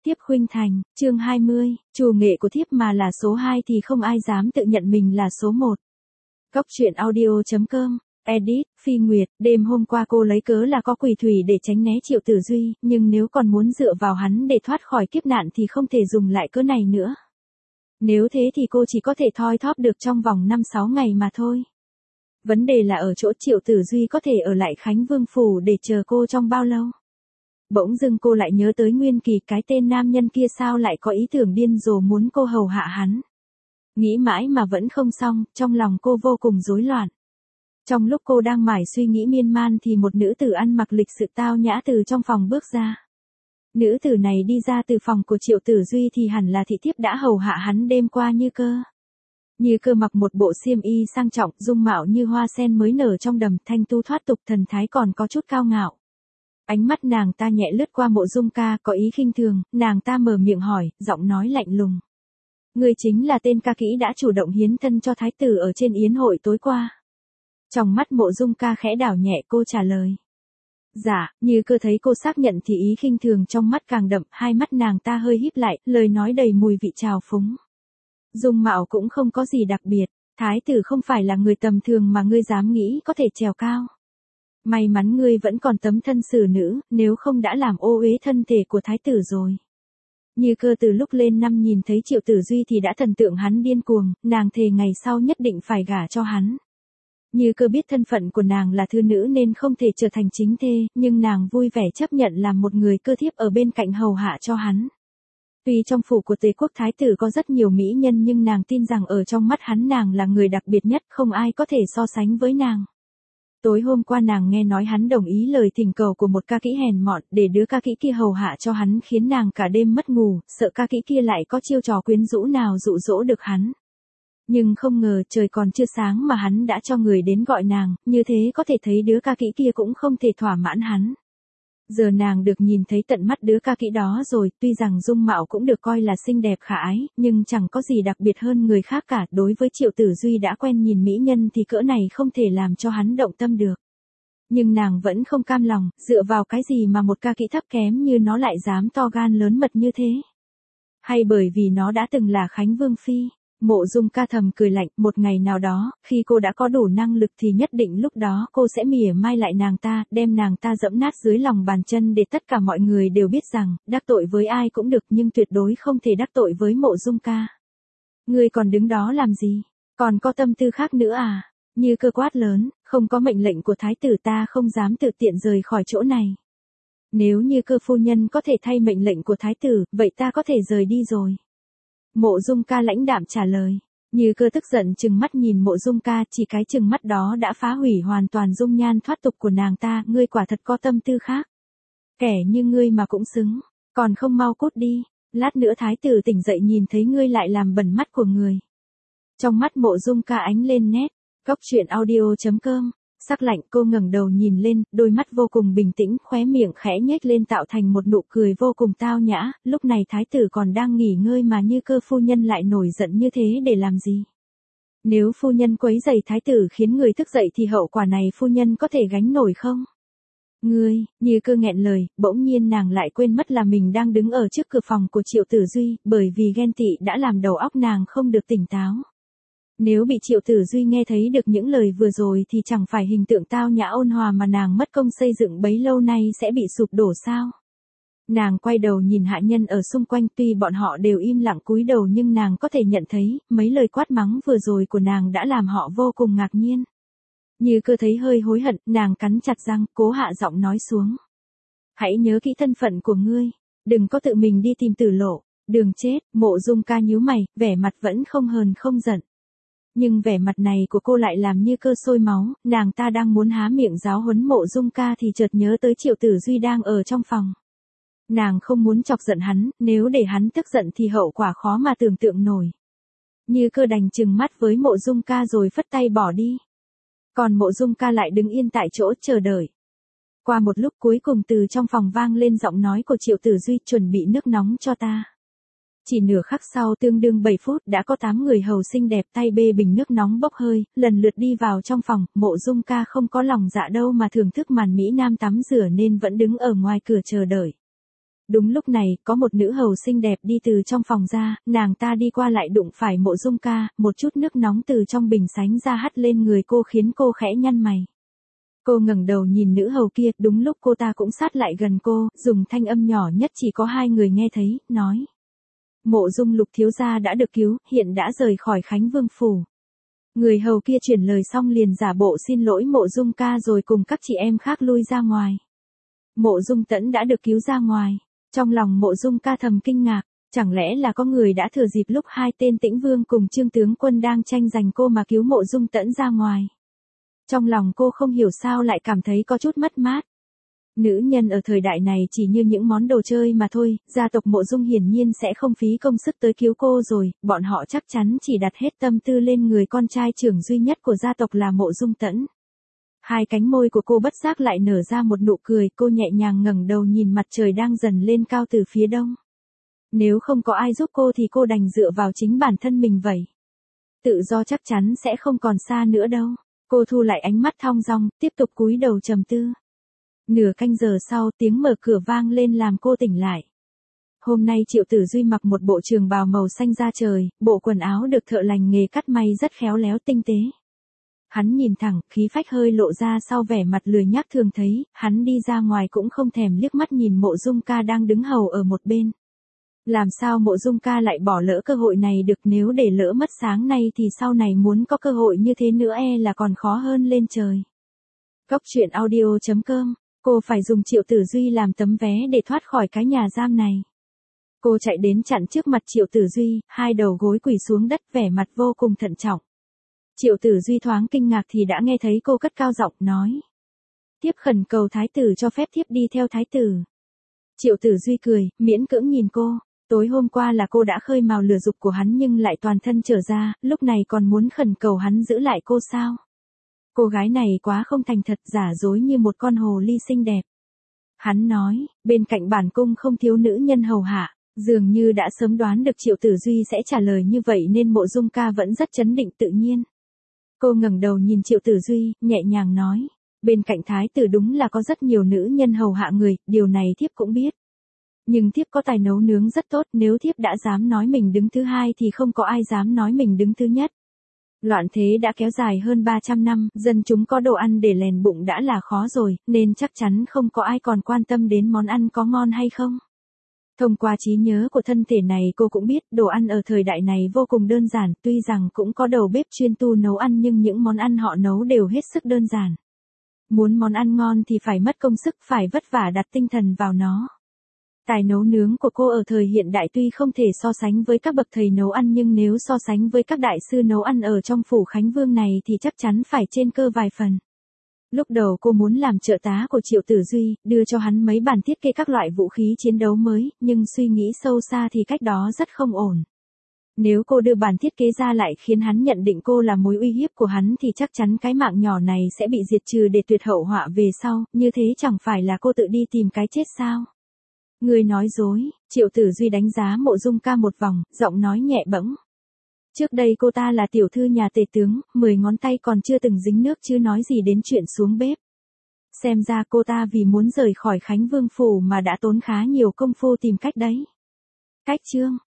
Tiếp khuynh thành, chương 20, chủ nghệ của thiếp mà là số 2 thì không ai dám tự nhận mình là số 1. Góc truyện audio.com, edit, Phi Nguyệt, đêm hôm qua cô lấy cớ là có quỷ thủy để tránh né Triệu Tử Duy, nhưng nếu còn muốn dựa vào hắn để thoát khỏi kiếp nạn thì không thể dùng lại cớ này nữa. Nếu thế thì cô chỉ có thể thoi thóp được trong vòng 5-6 ngày mà thôi. Vấn đề là ở chỗ Triệu Tử Duy có thể ở lại Khánh Vương Phủ để chờ cô trong bao lâu. Bỗng dưng cô lại nhớ tới Nguyên Kỳ, cái tên nam nhân kia sao lại có ý tưởng điên rồ muốn cô hầu hạ hắn. Nghĩ mãi mà vẫn không xong, trong lòng cô vô cùng rối loạn. Trong lúc cô đang mải suy nghĩ miên man thì một nữ tử ăn mặc lịch sự tao nhã từ trong phòng bước ra. Nữ tử này đi ra từ phòng của Triệu Tử Duy thì hẳn là thị thiếp đã hầu hạ hắn đêm qua Như Cơ. Như Cơ mặc một bộ xiêm y sang trọng, dung mạo như hoa sen mới nở trong đầm, thanh tu thoát tục, thần thái còn có chút cao ngạo. Ánh mắt nàng ta nhẹ lướt qua Mộ Dung Ca, có ý khinh thường, nàng ta mở miệng hỏi, giọng nói lạnh lùng. Ngươi chính là tên ca kỹ đã chủ động hiến thân cho thái tử ở trên yến hội tối qua. Trong mắt Mộ Dung Ca khẽ đảo nhẹ, cô trả lời. Dạ, Như Cơ thấy cô xác nhận thì ý khinh thường trong mắt càng đậm, hai mắt nàng ta hơi híp lại, lời nói đầy mùi vị trào phúng. Dung mạo cũng không có gì đặc biệt, thái tử không phải là người tầm thường mà ngươi dám nghĩ có thể trèo cao. May mắn ngươi vẫn còn tấm thân xử nữ, nếu không đã làm ô uế thân thể của thái tử rồi. Như Cơ từ lúc lên năm nhìn thấy Triệu Tử Duy thì đã thần tượng hắn điên cuồng, nàng thề ngày sau nhất định phải gả cho hắn. Như Cơ biết thân phận của nàng là thư nữ nên không thể trở thành chính thê, nhưng nàng vui vẻ chấp nhận làm một người cơ thiếp ở bên cạnh hầu hạ cho hắn. Tuy trong phủ của Tề quốc thái tử có rất nhiều mỹ nhân nhưng nàng tin rằng ở trong mắt hắn nàng là người đặc biệt nhất, không ai có thể so sánh với nàng. Tối hôm qua nàng nghe nói hắn đồng ý lời thỉnh cầu của một ca kỹ hèn mọn để đứa ca kỹ kia hầu hạ cho hắn, khiến nàng cả đêm mất ngủ, sợ ca kỹ kia lại có chiêu trò quyến rũ nào dụ dỗ được hắn. Nhưng không ngờ trời còn chưa sáng mà hắn đã cho người đến gọi nàng, như thế có thể thấy đứa ca kỹ kia cũng không thể thỏa mãn hắn. Giờ nàng được nhìn thấy tận mắt đứa ca kỹ đó rồi, tuy rằng dung mạo cũng được coi là xinh đẹp khả ái, nhưng chẳng có gì đặc biệt hơn người khác cả. Đối với Triệu Tử Duy đã quen nhìn mỹ nhân thì cỡ này không thể làm cho hắn động tâm được. Nhưng nàng vẫn không cam lòng, dựa vào cái gì mà một ca kỹ thấp kém như nó lại dám to gan lớn mật như thế? Hay bởi vì nó đã từng là Khánh Vương Phi? Mộ Dung Ca thầm cười lạnh, một ngày nào đó, khi cô đã có đủ năng lực thì nhất định lúc đó cô sẽ mỉa mai lại nàng ta, đem nàng ta dẫm nát dưới lòng bàn chân để tất cả mọi người đều biết rằng, đắc tội với ai cũng được nhưng tuyệt đối không thể đắc tội với Mộ Dung Ca. Ngươi còn đứng đó làm gì? Còn có tâm tư khác nữa à? Như Cơ quát lớn, không có mệnh lệnh của thái tử ta không dám tự tiện rời khỏi chỗ này. Nếu Như Cơ phu nhân có thể thay mệnh lệnh của thái tử, vậy ta có thể rời đi rồi. Mộ Dung Ca lãnh đạm trả lời. Như Cơ tức giận trừng mắt nhìn Mộ Dung Ca, chỉ cái trừng mắt đó đã phá hủy hoàn toàn dung nhan thoát tục của nàng ta, ngươi quả thật có tâm tư khác. Kẻ như ngươi mà cũng xứng, còn không mau cút đi, lát nữa thái tử tỉnh dậy nhìn thấy ngươi lại làm bẩn mắt của người. Trong mắt Mộ Dung Ca ánh lên nét, góc truyện audio.com. Sắc lạnh, cô ngẩng đầu nhìn lên, đôi mắt vô cùng bình tĩnh, khóe miệng khẽ nhếch lên tạo thành một nụ cười vô cùng tao nhã. Lúc này thái tử còn đang nghỉ ngơi mà Như Cơ phu nhân lại nổi giận như thế để làm gì? Nếu phu nhân quấy rầy thái tử khiến người thức dậy thì hậu quả này phu nhân có thể gánh nổi không? Ngươi, Như Cơ nghẹn lời, bỗng nhiên nàng lại quên mất là mình đang đứng ở trước cửa phòng của Triệu Tử Duy, bởi vì ghen tị đã làm đầu óc nàng không được tỉnh táo. Nếu bị Triệu Tử Duy nghe thấy được những lời vừa rồi thì chẳng phải hình tượng tao nhã ôn hòa mà nàng mất công xây dựng bấy lâu nay sẽ bị sụp đổ sao? Nàng quay đầu nhìn hạ nhân ở xung quanh, tuy bọn họ đều im lặng cúi đầu nhưng nàng có thể nhận thấy, mấy lời quát mắng vừa rồi của nàng đã làm họ vô cùng ngạc nhiên. Như Cơ thấy hơi hối hận, nàng cắn chặt răng, cố hạ giọng nói xuống. Hãy nhớ kỹ thân phận của ngươi, đừng có tự mình đi tìm tử lộ, đường chết. Mộ Dung Ca nhíu mày, vẻ mặt vẫn không hờn không giận. Nhưng vẻ mặt này của cô lại làm Như Cơ sôi máu, nàng ta đang muốn há miệng giáo huấn Mộ Dung Ca thì chợt nhớ tới Triệu Tử Duy đang ở trong phòng. Nàng không muốn chọc giận hắn, nếu để hắn tức giận thì hậu quả khó mà tưởng tượng nổi. Như Cơ đành trừng mắt với Mộ Dung Ca rồi phất tay bỏ đi. Còn Mộ Dung Ca lại đứng yên tại chỗ chờ đợi. Qua một lúc cuối cùng từ trong phòng vang lên giọng nói của Triệu Tử Duy, chuẩn bị nước nóng cho ta. Chỉ nửa khắc sau tương đương 7 phút đã có 8 người hầu xinh đẹp tay bê bình nước nóng bốc hơi, lần lượt đi vào trong phòng. Mộ Dung Ca không có lòng dạ đâu mà thưởng thức màn mỹ nam tắm rửa nên vẫn đứng ở ngoài cửa chờ đợi. Đúng lúc này, có một nữ hầu xinh đẹp đi từ trong phòng ra, nàng ta đi qua lại đụng phải Mộ Dung Ca, một chút nước nóng từ trong bình sánh ra hắt lên người cô khiến cô khẽ nhăn mày. Cô ngẩng đầu nhìn nữ hầu kia, đúng lúc cô ta cũng sát lại gần cô, dùng thanh âm nhỏ nhất chỉ có hai người nghe thấy, nói. Mộ Dung Lục thiếu gia đã được cứu, hiện đã rời khỏi Khánh Vương phủ. Người hầu kia chuyển lời xong liền giả bộ xin lỗi Mộ Dung Ca rồi cùng các chị em khác lui ra ngoài. Mộ Dung Tẫn đã được cứu ra ngoài. Trong lòng Mộ Dung Ca thầm kinh ngạc, chẳng lẽ là có người đã thừa dịp lúc hai tên Tĩnh Vương cùng Trương tướng quân đang tranh giành cô mà cứu Mộ Dung Tẫn ra ngoài. Trong lòng cô không hiểu sao lại cảm thấy có chút mất mát. Nữ nhân ở thời đại này chỉ như những món đồ chơi mà thôi, gia tộc Mộ Dung hiển nhiên sẽ không phí công sức tới cứu cô rồi, bọn họ chắc chắn chỉ đặt hết tâm tư lên người con trai trưởng duy nhất của gia tộc là Mộ Dung Tẫn. Hai cánh môi của cô bất giác lại nở ra một nụ cười, cô nhẹ nhàng ngẩng đầu nhìn mặt trời đang dần lên cao từ phía đông. Nếu không có ai giúp cô thì cô đành dựa vào chính bản thân mình vậy. Tự do chắc chắn sẽ không còn xa nữa đâu. Cô thu lại ánh mắt thong dong, tiếp tục cúi đầu trầm tư. Nửa canh giờ sau, tiếng mở cửa vang lên làm cô tỉnh lại. Hôm nay Triệu Tử Duy mặc một bộ trường bào màu xanh da trời, bộ quần áo được thợ lành nghề cắt may rất khéo léo tinh tế. Hắn nhìn thẳng, khí phách hơi lộ ra sau vẻ mặt lười nhác thường thấy, hắn đi ra ngoài cũng không thèm liếc mắt nhìn Mộ Dung Ca đang đứng hầu ở một bên. Làm sao Mộ Dung Ca lại bỏ lỡ cơ hội này được, nếu để lỡ mất sáng nay thì sau này muốn có cơ hội như thế nữa là còn khó hơn lên trời. Góc truyện audio.com, cô phải dùng Triệu Tử Duy làm tấm vé để thoát khỏi cái nhà giam này. Cô chạy đến chặn trước mặt Triệu Tử Duy, hai đầu gối quỳ xuống đất vẻ mặt vô cùng thận trọng. Triệu Tử Duy thoáng kinh ngạc thì đã nghe thấy cô cất cao giọng nói. Thiếp khẩn cầu thái tử cho phép thiếp đi theo thái tử. Triệu Tử Duy cười, miễn cưỡng nhìn cô. Tối hôm qua là cô đã khơi mào lửa dục của hắn nhưng lại toàn thân trở ra, lúc này còn muốn khẩn cầu hắn giữ lại cô sao? Cô gái này quá không thành thật, giả dối như một con hồ ly xinh đẹp. Hắn nói, bên cạnh bản cung không thiếu nữ nhân hầu hạ, dường như đã sớm đoán được Triệu Tử Duy sẽ trả lời như vậy nên Mộ Dung Ca vẫn rất trấn định tự nhiên. Cô ngẩng đầu nhìn Triệu Tử Duy, nhẹ nhàng nói, bên cạnh thái tử đúng là có rất nhiều nữ nhân hầu hạ người, điều này thiếp cũng biết. Nhưng thiếp có tài nấu nướng rất tốt, nếu thiếp đã dám nói mình đứng thứ hai thì không có ai dám nói mình đứng thứ nhất. Loạn thế đã kéo dài hơn 300 năm, dân chúng có đồ ăn để lèn bụng đã là khó rồi, nên chắc chắn không có ai còn quan tâm đến món ăn có ngon hay không. Thông qua trí nhớ của thân thể này cô cũng biết đồ ăn ở thời đại này vô cùng đơn giản, tuy rằng cũng có đầu bếp chuyên tu nấu ăn nhưng những món ăn họ nấu đều hết sức đơn giản. Muốn món ăn ngon thì phải mất công sức, phải vất vả đặt tinh thần vào nó. Tài nấu nướng của cô ở thời hiện đại tuy không thể so sánh với các bậc thầy nấu ăn nhưng nếu so sánh với các đại sư nấu ăn ở trong phủ Khánh Vương này thì chắc chắn phải trên cơ vài phần. Lúc đầu cô muốn làm trợ tá của Triệu Tử Duy, đưa cho hắn mấy bản thiết kế các loại vũ khí chiến đấu mới, nhưng suy nghĩ sâu xa thì cách đó rất không ổn. Nếu cô đưa bản thiết kế ra lại khiến hắn nhận định cô là mối uy hiếp của hắn thì chắc chắn cái mạng nhỏ này sẽ bị diệt trừ để tuyệt hậu họa về sau, như thế chẳng phải là cô tự đi tìm cái chết sao? Người nói dối, Triệu Tử Duy đánh giá Mộ Dung Ca một vòng, giọng nói nhẹ bẫng. Trước đây cô ta là tiểu thư nhà tể tướng, 10 ngón tay còn chưa từng dính nước chứ nói gì đến chuyện xuống bếp. Xem ra cô ta vì muốn rời khỏi Khánh Vương phủ mà đã tốn khá nhiều công phu tìm cách đấy. Cách chương